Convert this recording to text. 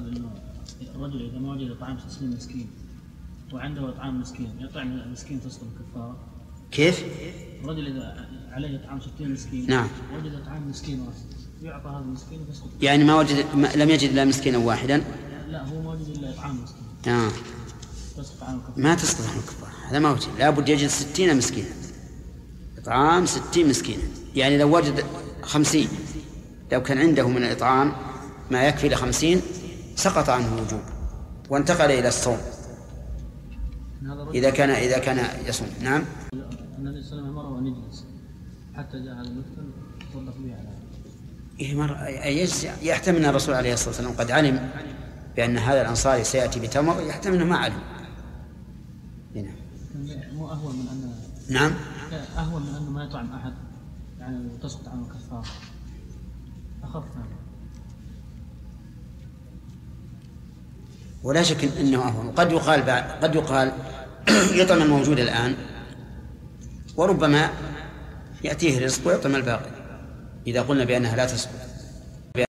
إنه الرجل إذا ما وجد طعام 60 مسكين وعنده طعام مسكين يطعم مسكين تسقط الكفارة. كيف؟ الرجل إذا عليه طعام 60 مسكين نعم وجد طعام مسكين واحد يعطى هذا المسكين وتسقط. يعني لم يجد إلا مسكينا واحدا. لا هو ما وجد إلا طعام مسكين. تسقط عنه الكفارة. ما تسقط عنه الكفارة، هذا ما وجد، لابد يجد 60 مسكينا، إطعام 60 مسكينا. يعني لو وجد 50، لو كان عنده من الإطعام ما يكفي ل50 سقط عنه الوجوب وانتقل إلى الصوم إذا كان يصوم. نعم. النبي صلى الله عليه وسلم أمره أن يجلس حتى جاء هذا المدخل تصدق به على يحتمل أن الرسول عليه الصلاة والسلام قد علم بأن هذا الأنصاري سيأتي بتمر، يحتمل أنه ما علم. مو أهون من أن نعم أهون من أنه ما يطعم أحد يعني وتسقط عنه الكفارة، أخف. ولا شك أنه أهون. قد يقال يطعم الموجود الآن وربما يأتيه رزق ويطعم الباقي إذا قلنا بأنها لا تسقط.